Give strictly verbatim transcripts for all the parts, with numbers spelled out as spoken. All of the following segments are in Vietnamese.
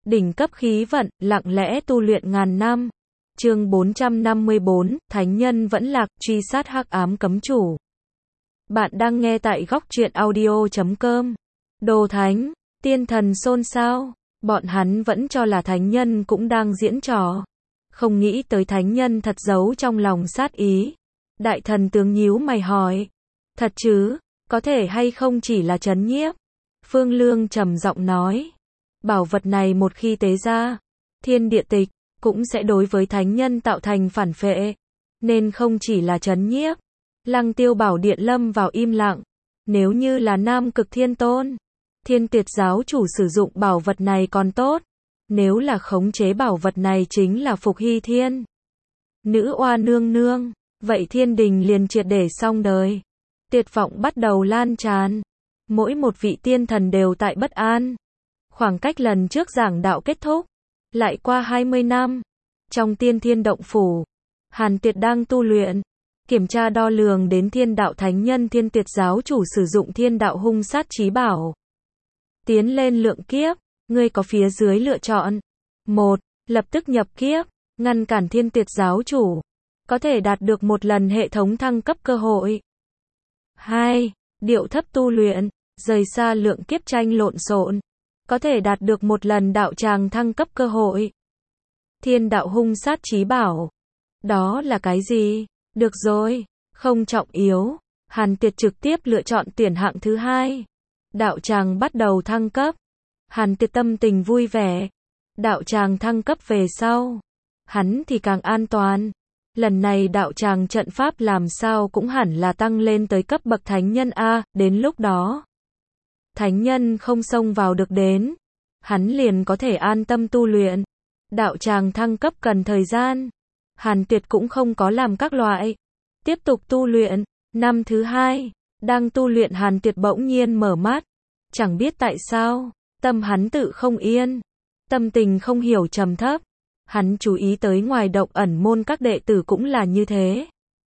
Đỉnh cấp khí vận, lặng lẽ tu luyện ngàn năm. Chương bốn trăm năm mươi bốn, Thánh nhân vẫn lạc, truy sát hắc ám cấm chủ. Bạn đang nghe tại góc truyện audio chấm com. Đồ thánh, tiên thần xôn xao, bọn hắn vẫn cho là thánh nhân cũng đang diễn trò. Không nghĩ tới thánh nhân thật giấu trong lòng sát ý. Đại thần tướng nhíu mày hỏi, thật chứ, có thể hay không chỉ là trấn nhiếp? Phương Lương trầm giọng nói, bảo vật này một khi tế ra, thiên địa tịch, cũng sẽ đối với thánh nhân tạo thành phản phệ, nên không chỉ là trấn nhiếp. Lăng Tiêu Bảo Điện lâm vào im lặng, nếu như là Nam Cực Thiên Tôn, Thiên Tiệt giáo chủ sử dụng bảo vật này còn tốt, nếu là khống chế bảo vật này chính là Phục Hy Thiên Nữ Oa nương nương, vậy thiên đình liền triệt để xong đời. Tuyệt vọng bắt đầu lan tràn, mỗi một vị tiên thần đều tại bất an. Khoảng cách lần trước giảng đạo kết thúc, lại qua hai mươi năm. Trong tiên thiên động phủ, Hàn Tuyệt đang tu luyện, kiểm tra đo lường đến thiên đạo thánh nhân Thiên Tiệt giáo chủ sử dụng thiên đạo hung sát chí bảo. Tiến lên lượng kiếp, ngươi có phía dưới lựa chọn. một. Lập tức nhập kiếp, ngăn cản Thiên Tiệt giáo chủ, có thể đạt được một lần hệ thống thăng cấp cơ hội. hai. Điệu thấp tu luyện, rời xa lượng kiếp tranh lộn xộn, có thể đạt được một lần đạo tràng thăng cấp cơ hội. Thiên đạo hung sát chí bảo, đó là cái gì? Được rồi, không trọng yếu. Hàn Tuyệt trực tiếp lựa chọn tuyển hạng thứ hai. Đạo tràng bắt đầu thăng cấp. Hàn Tuyệt tâm tình vui vẻ. Đạo tràng thăng cấp về sau, hắn thì càng an toàn. Lần này đạo tràng trận pháp làm sao cũng hẳn là tăng lên tới cấp bậc thánh nhân A, đến lúc đó thánh nhân không xông vào được đến, hắn liền có thể an tâm tu luyện. Đạo tràng thăng cấp cần thời gian, Hàn Tuyệt cũng không có làm các loại, tiếp tục tu luyện. Năm thứ hai, đang tu luyện Hàn Tuyệt bỗng nhiên mở mắt, chẳng biết tại sao, tâm hắn tự không yên, tâm tình không hiểu trầm thấp. Hắn chú ý tới ngoài động ẩn môn các đệ tử cũng là như thế.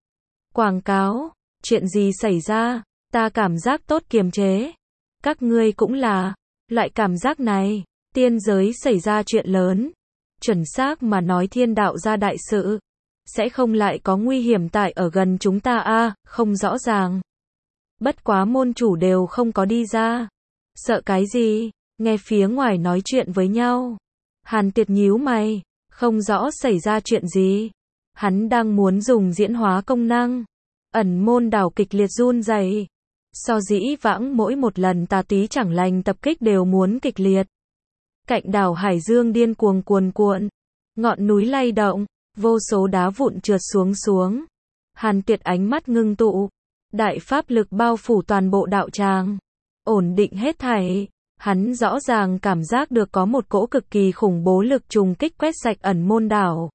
Quảng cáo, chuyện gì xảy ra, ta cảm giác tốt kiềm chế. Các ngươi cũng là, loại cảm giác này, tiên giới xảy ra chuyện lớn. Chuẩn xác mà nói thiên đạo ra đại sự, sẽ không lại có nguy hiểm tại ở gần chúng ta a à, không rõ ràng. Bất quá môn chủ đều không có đi ra. Sợ cái gì, nghe phía ngoài nói chuyện với nhau. Hàn Tuyệt nhíu mày, không rõ xảy ra chuyện gì. Hắn đang muốn dùng diễn hóa công năng. Ẩn môn đảo kịch liệt run rẩy. So dĩ vãng mỗi một lần tà túy chẳng lành tập kích đều muốn kịch liệt. Cạnh đảo Hải Dương điên cuồng cuồn cuộn, ngọn núi lay động, vô số đá vụn trượt xuống xuống. Hàn Tuyệt ánh mắt ngưng tụ, đại pháp lực bao phủ toàn bộ đạo tràng, ổn định hết thảy. Hắn rõ ràng cảm giác được có một cỗ cực kỳ khủng bố lực trùng kích quét sạch ẩn môn đảo,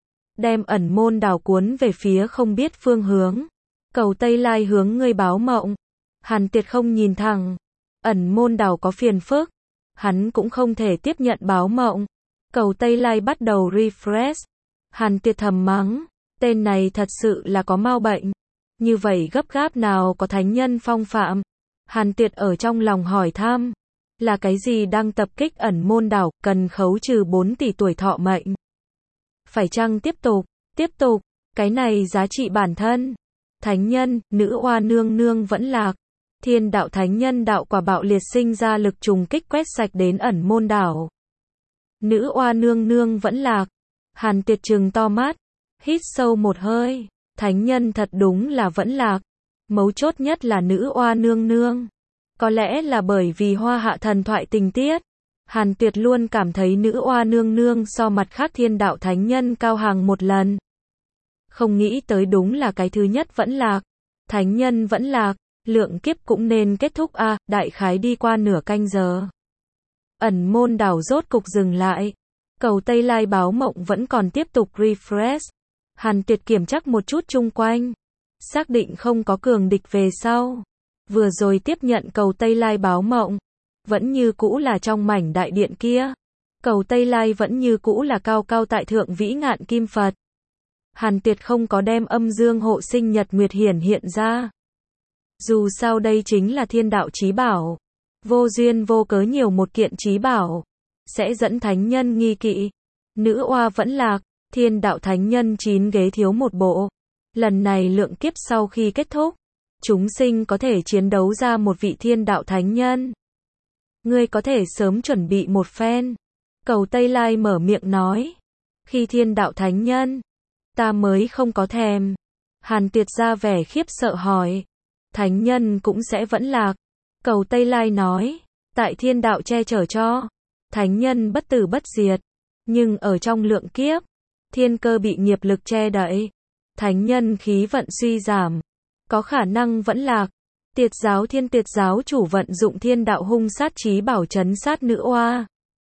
đem ẩn môn đảo cuốn về phía không biết phương hướng. Cầu Tây Lai hướng ngươi báo mộng. Hàn Tuyệt không nhìn thẳng, ẩn môn đảo có phiền phức, hắn cũng không thể tiếp nhận báo mộng. Cầu Tây Lai bắt đầu refresh. Hàn Tuyệt thầm mắng, tên này thật sự là có mau bệnh. Như vậy gấp gáp nào có thánh nhân phong phạm. Hàn Tuyệt ở trong lòng hỏi thăm, là cái gì đang tập kích ẩn môn đảo, cần khấu trừ bốn tỷ tuổi thọ mệnh. Phải chăng tiếp tục, tiếp tục, cái này giá trị bản thân. Thánh nhân, nữ oa nương nương vẫn lạc. Thiên đạo thánh nhân đạo quả bạo liệt sinh ra lực trùng kích quét sạch đến ẩn môn đảo. Nữ oa nương nương vẫn lạc. Hàn Tuyệt trừng to mắt, hít sâu một hơi. Thánh nhân thật đúng là vẫn lạc. Mấu chốt nhất là nữ oa nương nương. Có lẽ là bởi vì hoa hạ thần thoại tình tiết, Hàn Tuyệt luôn cảm thấy nữ oa nương nương so mặt khác thiên đạo thánh nhân cao hàng một lần. Không nghĩ tới đúng là cái thứ nhất vẫn lạc. Thánh nhân vẫn lạc, lượng kiếp cũng nên kết thúc a à, đại khái đi qua nửa canh giờ. Ẩn môn đảo rốt cục dừng lại. Cầu Tây Lai báo mộng vẫn còn tiếp tục refresh. Hàn Tuyệt kiểm chắc một chút chung quanh, xác định không có cường địch về sau. Vừa rồi tiếp nhận cầu Tây Lai báo mộng, vẫn như cũ là trong mảnh đại điện kia. Cầu Tây Lai vẫn như cũ là cao cao tại thượng vĩ ngạn kim Phật. Hàn Tuyệt không có đem âm dương hộ sinh nhật nguyệt hiển hiện ra. Dù sao đây chính là thiên đạo chí bảo. Vô duyên vô cớ nhiều một kiện chí bảo, sẽ dẫn thánh nhân nghi kỵ. Nữ oa vẫn lạc, thiên đạo thánh nhân chín ghế thiếu một bộ. Lần này lượng kiếp sau khi kết thúc, chúng sinh có thể chiến đấu ra một vị thiên đạo thánh nhân. Ngươi có thể sớm chuẩn bị một phen. Cầu Tây Lai mở miệng nói. Khi thiên đạo thánh nhân, ta mới không có thèm. Hàn Tuyệt ra vẻ khiếp sợ hỏi. Thánh nhân cũng sẽ vẫn lạc. Cầu Tây Lai nói. Tại thiên đạo che chở cho. Thánh nhân bất tử bất diệt. Nhưng ở trong lượng kiếp, thiên cơ bị nghiệp lực che đậy. Thánh nhân khí vận suy giảm. Có khả năng vẫn lạc. Tiệt giáo thiên tiệt giáo chủ vận dụng thiên đạo hung sát chí bảo trấn sát nữ oa.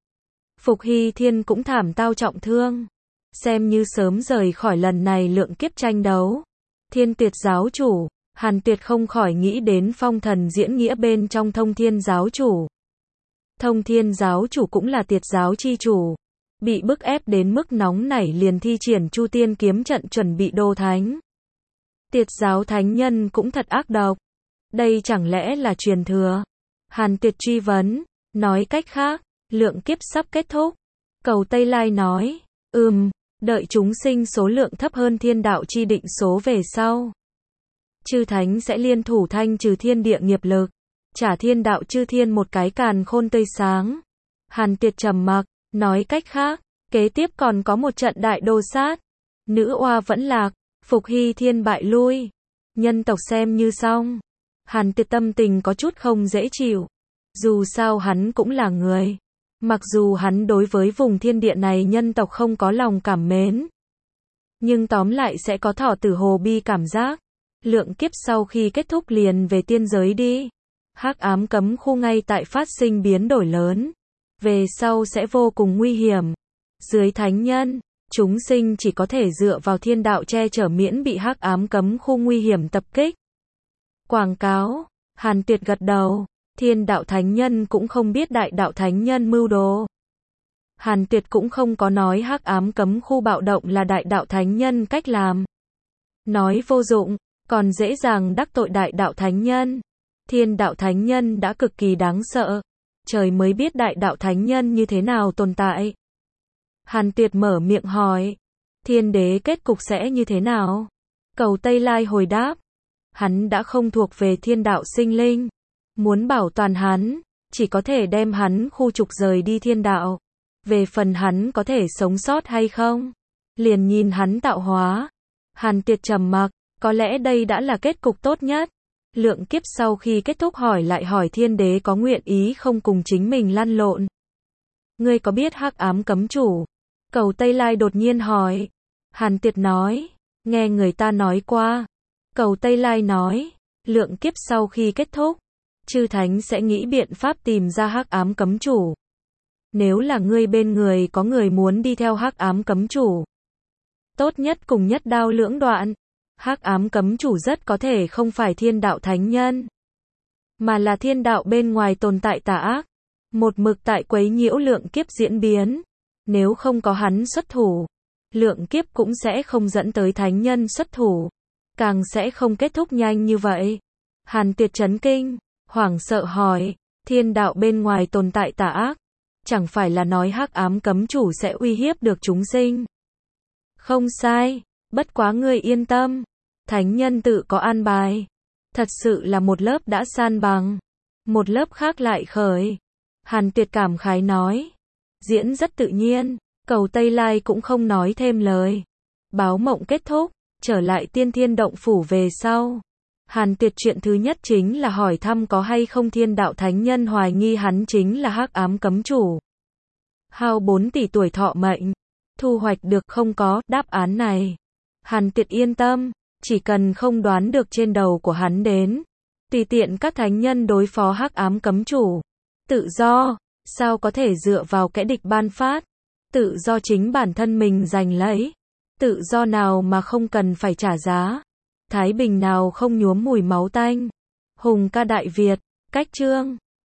Phục Hy Thiên cũng thảm tao trọng thương. Xem như sớm rời khỏi lần này lượng kiếp tranh đấu. Thiên tiệt giáo chủ, Hàn Tuyệt không khỏi nghĩ đến phong thần diễn nghĩa bên trong thông thiên giáo chủ. Thông thiên giáo chủ cũng là tiệt giáo chi chủ. Bị bức ép đến mức nóng nảy liền thi triển Chu Tiên kiếm trận chuẩn bị đô thánh. Tiệt giáo thánh nhân cũng thật ác độc. Đây chẳng lẽ là truyền thừa? Hàn Tuyệt truy vấn, nói cách khác, lượng kiếp sắp kết thúc. Cầu Tây Lai nói, ừm, đợi chúng sinh số lượng thấp hơn thiên đạo chi định số về sau. Chư thánh sẽ liên thủ thanh trừ thiên địa nghiệp lực, trả thiên đạo chư thiên một cái càn khôn tươi sáng. Hàn Tuyệt trầm mặc, nói cách khác, kế tiếp còn có một trận đại đồ sát. Nữ oa vẫn lạc, Phục Hy Thiên bại lui. Nhân tộc xem như xong. Hàn Tuyệt tâm tình có chút không dễ chịu. Dù sao hắn cũng là người. Mặc dù hắn đối với vùng thiên địa này nhân tộc không có lòng cảm mến. Nhưng tóm lại sẽ có thọ tử hồ bi cảm giác. Lượng kiếp sau khi kết thúc liền về tiên giới đi. Hắc ám cấm khu ngay tại phát sinh biến đổi lớn. Về sau sẽ vô cùng nguy hiểm. Dưới thánh nhân, chúng sinh chỉ có thể dựa vào thiên đạo che chở miễn bị hắc ám cấm khu nguy hiểm tập kích. Quảng cáo, Hàn Tuyệt gật đầu. Thiên đạo thánh nhân cũng không biết đại đạo thánh nhân mưu đồ. Hàn Tuyệt cũng không có nói hắc ám cấm khu bạo động là đại đạo thánh nhân cách làm. Nói vô dụng, còn dễ dàng đắc tội đại đạo thánh nhân. Thiên đạo thánh nhân đã cực kỳ đáng sợ. Trời mới biết đại đạo thánh nhân như thế nào tồn tại. Hàn Tuyệt mở miệng hỏi. Thiên đế kết cục sẽ như thế nào? Cầu Tây Lai hồi đáp. Hắn đã không thuộc về thiên đạo sinh linh. Muốn bảo toàn hắn, chỉ có thể đem hắn khu trục rời đi thiên đạo. Về phần hắn có thể sống sót hay không? Liền nhìn hắn tạo hóa. Hàn Tuyệt trầm mặc, có lẽ đây đã là kết cục tốt nhất. Lượng kiếp sau khi kết thúc hỏi lại hỏi thiên đế có nguyện ý không cùng chính mình lăn lộn. Ngươi có biết hắc ám cấm chủ? Cầu Tây Lai đột nhiên hỏi. Hàn Tuyệt nói, nghe người ta nói qua. Cầu Tây Lai nói, lượng kiếp sau khi kết thúc, chư thánh sẽ nghĩ biện pháp tìm ra hắc ám cấm chủ. Nếu là ngươi bên người có người muốn đi theo hắc ám cấm chủ, tốt nhất cùng nhất đao lưỡng đoạn. Hắc ám cấm chủ rất có thể không phải thiên đạo thánh nhân, mà là thiên đạo bên ngoài tồn tại tà ác, một mực tại quấy nhiễu lượng kiếp diễn biến. Nếu không có hắn xuất thủ, lượng kiếp cũng sẽ không dẫn tới thánh nhân xuất thủ, càng sẽ không kết thúc nhanh như vậy. Hàn Tuyệt chấn kinh, hoảng sợ hỏi, thiên đạo bên ngoài tồn tại tà ác, chẳng phải là nói hắc ám cấm chủ sẽ uy hiếp được chúng sinh? Không sai, bất quá ngươi yên tâm, thánh nhân tự có an bài. Thật sự là một lớp đã san bằng, một lớp khác lại khởi. Hàn Tuyệt cảm khái nói, diễn rất tự nhiên. Cầu Tây Lai cũng không nói thêm lời. Báo mộng kết thúc, trở lại tiên thiên động phủ về sau. Hàn Tuyệt chuyện thứ nhất chính là hỏi thăm có hay không thiên đạo thánh nhân hoài nghi hắn chính là hắc ám cấm chủ. Hao bốn tỷ tuổi thọ mệnh, thu hoạch được không có đáp án này. Hàn Tuyệt yên tâm, chỉ cần không đoán được trên đầu của hắn đến, tùy tiện các thánh nhân đối phó hắc ám cấm chủ. Tự do, sao có thể dựa vào kẻ địch ban phát? Tự do chính bản thân mình giành lấy. Tự do nào mà không cần phải trả giá? Thái bình nào không nhuốm mùi máu tanh? Hùng ca Đại Việt, cách chương